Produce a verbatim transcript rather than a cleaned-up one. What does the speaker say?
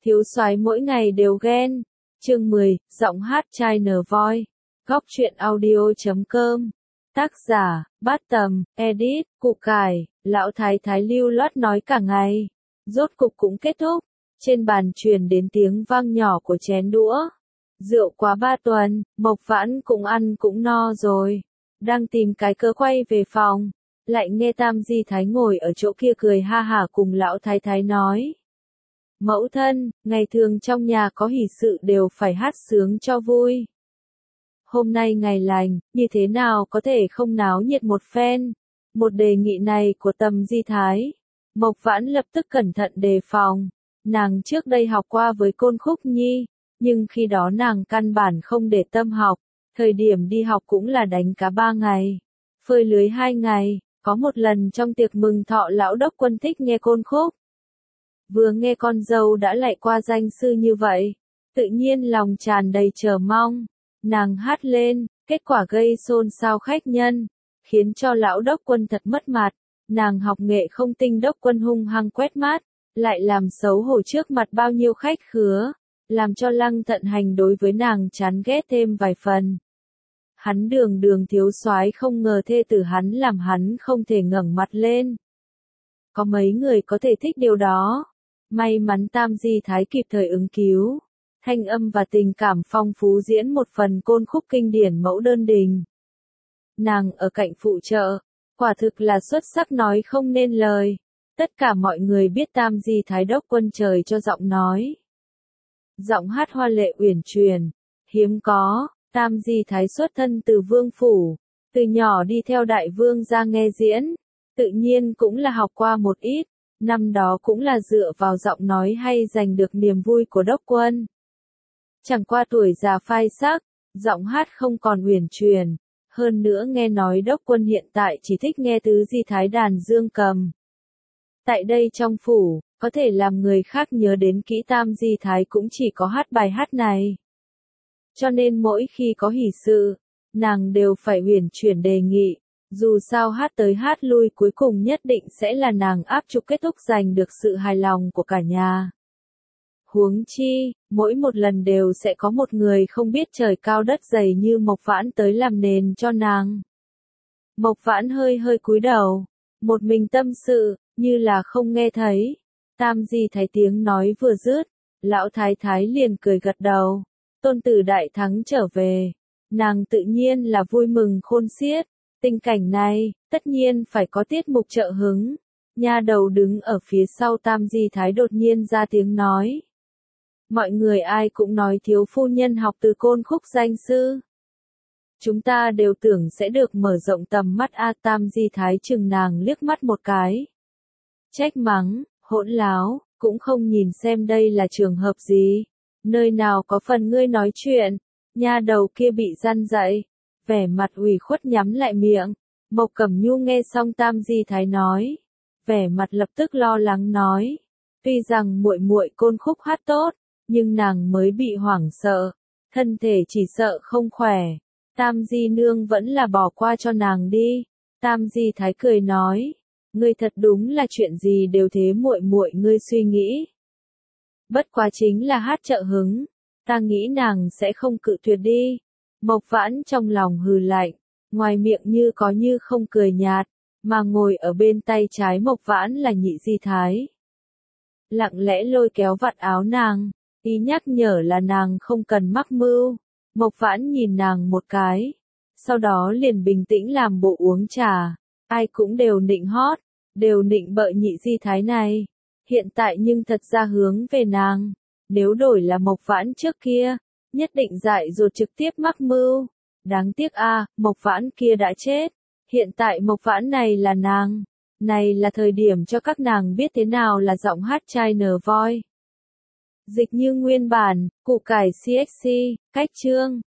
Thiếu soái mỗi ngày đều ghen. Chương mười, giọng hát trai nở voi. Góc truyện audio chấm com. Tác giả, Bát Tầm, edit, Củ Cải. Lão thái thái lưu loát nói cả ngày. Rốt cục cũng kết thúc. Trên bàn truyền đến tiếng vang nhỏ của chén đũa. Rượu quá ba tuần, Mộc Vãn cũng ăn cũng no rồi. Đang tìm cái cớ quay về phòng. Lại nghe Tam Di Thái ngồi ở chỗ kia cười ha hả cùng lão thái thái nói. Mẫu thân, ngày thường trong nhà có hỷ sự đều phải hát sướng cho vui. Hôm nay ngày lành, như thế nào có thể không náo nhiệt một phen? Một đề nghị này của Tam Di Thái. Mộc Vãn lập tức cẩn thận đề phòng. Nàng trước đây học qua với Côn Khúc Nhi, nhưng khi đó nàng căn bản không để tâm học. Thời điểm đi học cũng là đánh cá ba ngày, phơi lưới hai ngày. Có một lần trong tiệc mừng thọ lão đốc quân thích nghe Côn Khúc. Vừa nghe con dâu đã lại qua danh sư như vậy, tự nhiên lòng tràn đầy chờ mong. Nàng hát lên, kết quả gây xôn xao khách nhân, khiến cho lão đốc quân thật mất mặt. Nàng học nghệ không tinh, đốc quân hung hăng quét mát, lại làm xấu hổ trước mặt bao nhiêu khách khứa, làm cho Lăng Thận Hành đối với nàng chán ghét thêm vài phần. Hắn Đường Đường thiếu soái không ngờ thê tử hắn làm hắn không thể ngẩng mặt lên. Có mấy người có thể thích điều đó. May mắn Tam Di Thái kịp thời ứng cứu. Thanh âm và tình cảm phong phú diễn một phần Côn Khúc kinh điển Mẫu Đơn Đình. Nàng ở cạnh phụ trợ, quả thực là xuất sắc nói không nên lời. Tất cả mọi người biết Tam Di Thái đốc quân trời cho giọng nói. Giọng hát hoa lệ uyển chuyển, hiếm có. Tam Di Thái xuất thân từ vương phủ, từ nhỏ đi theo đại vương ra nghe diễn, tự nhiên cũng là học qua một ít, năm đó cũng là dựa vào giọng nói hay giành được niềm vui của đốc quân. Chẳng qua tuổi già phai sắc, giọng hát không còn uyển chuyển, hơn nữa nghe nói đốc quân hiện tại chỉ thích nghe Tứ Di Thái đàn dương cầm. Tại đây trong phủ, có thể làm người khác nhớ đến kỹ Tam Di Thái cũng chỉ có hát bài hát này. Cho nên mỗi khi có hỷ sự, nàng đều phải uyển chuyển đề nghị, dù sao hát tới hát lui cuối cùng nhất định sẽ là nàng áp trục kết thúc giành được sự hài lòng của cả nhà. Huống chi, mỗi một lần đều sẽ có một người không biết trời cao đất dày như Mộc Vãn tới làm nền cho nàng. Mộc Vãn hơi hơi cúi đầu, một mình tâm sự, như là không nghe thấy. Tam Di Thái tiếng nói vừa dứt, lão thái thái liền cười gật đầu. Tôn tử đại thắng trở về, nàng tự nhiên là vui mừng khôn xiết. Tình cảnh này, tất nhiên phải có tiết mục trợ hứng. Nha đầu đứng ở phía sau Tam Di Thái đột nhiên ra tiếng nói. Mọi người ai cũng nói thiếu phu nhân học từ Côn Khúc danh sư. Chúng ta đều tưởng sẽ được mở rộng tầm mắt. A Tam Di Thái chừng nàng liếc mắt một cái. Trách mắng, hỗn láo, cũng không nhìn xem đây là trường hợp gì. Nơi nào có phần ngươi nói chuyện, nha đầu kia bị răn dạy, vẻ mặt ủy khuất nhắm lại miệng. Mộc Cẩm Nhu nghe xong Tam Di Thái nói, vẻ mặt lập tức lo lắng nói, tuy rằng muội muội Côn Khúc hát tốt, nhưng nàng mới bị hoảng sợ, thân thể chỉ sợ không khỏe. Tam Di nương vẫn là bỏ qua cho nàng đi. Tam Di Thái cười nói, ngươi thật đúng là chuyện gì đều thế muội muội ngươi suy nghĩ. Bất quá chính là hát trợ hứng, ta nghĩ nàng sẽ không cự tuyệt đi. Mộc Vãn trong lòng hừ lạnh, ngoài miệng như có như không cười nhạt, mà ngồi ở bên tay trái Mộc Vãn là Nhị Di Thái. Lặng lẽ lôi kéo vạt áo nàng, ý nhắc nhở là nàng không cần mắc mưu. Mộc Vãn nhìn nàng một cái, sau đó liền bình tĩnh làm bộ uống trà. Ai cũng đều nịnh hót, đều nịnh bợ Nhị Di Thái này. Hiện tại nhưng thật ra hướng về nàng, nếu đổi là Mộc Vãn trước kia, nhất định dại dột trực tiếp mắc mưu. Đáng tiếc a, à, Mộc Vãn kia đã chết, hiện tại Mộc Vãn này là nàng, này là thời điểm cho các nàng biết thế nào là giọng hát trai nở voi. Dịch như nguyên bản, Củ Cải xê ích xê, cách chương.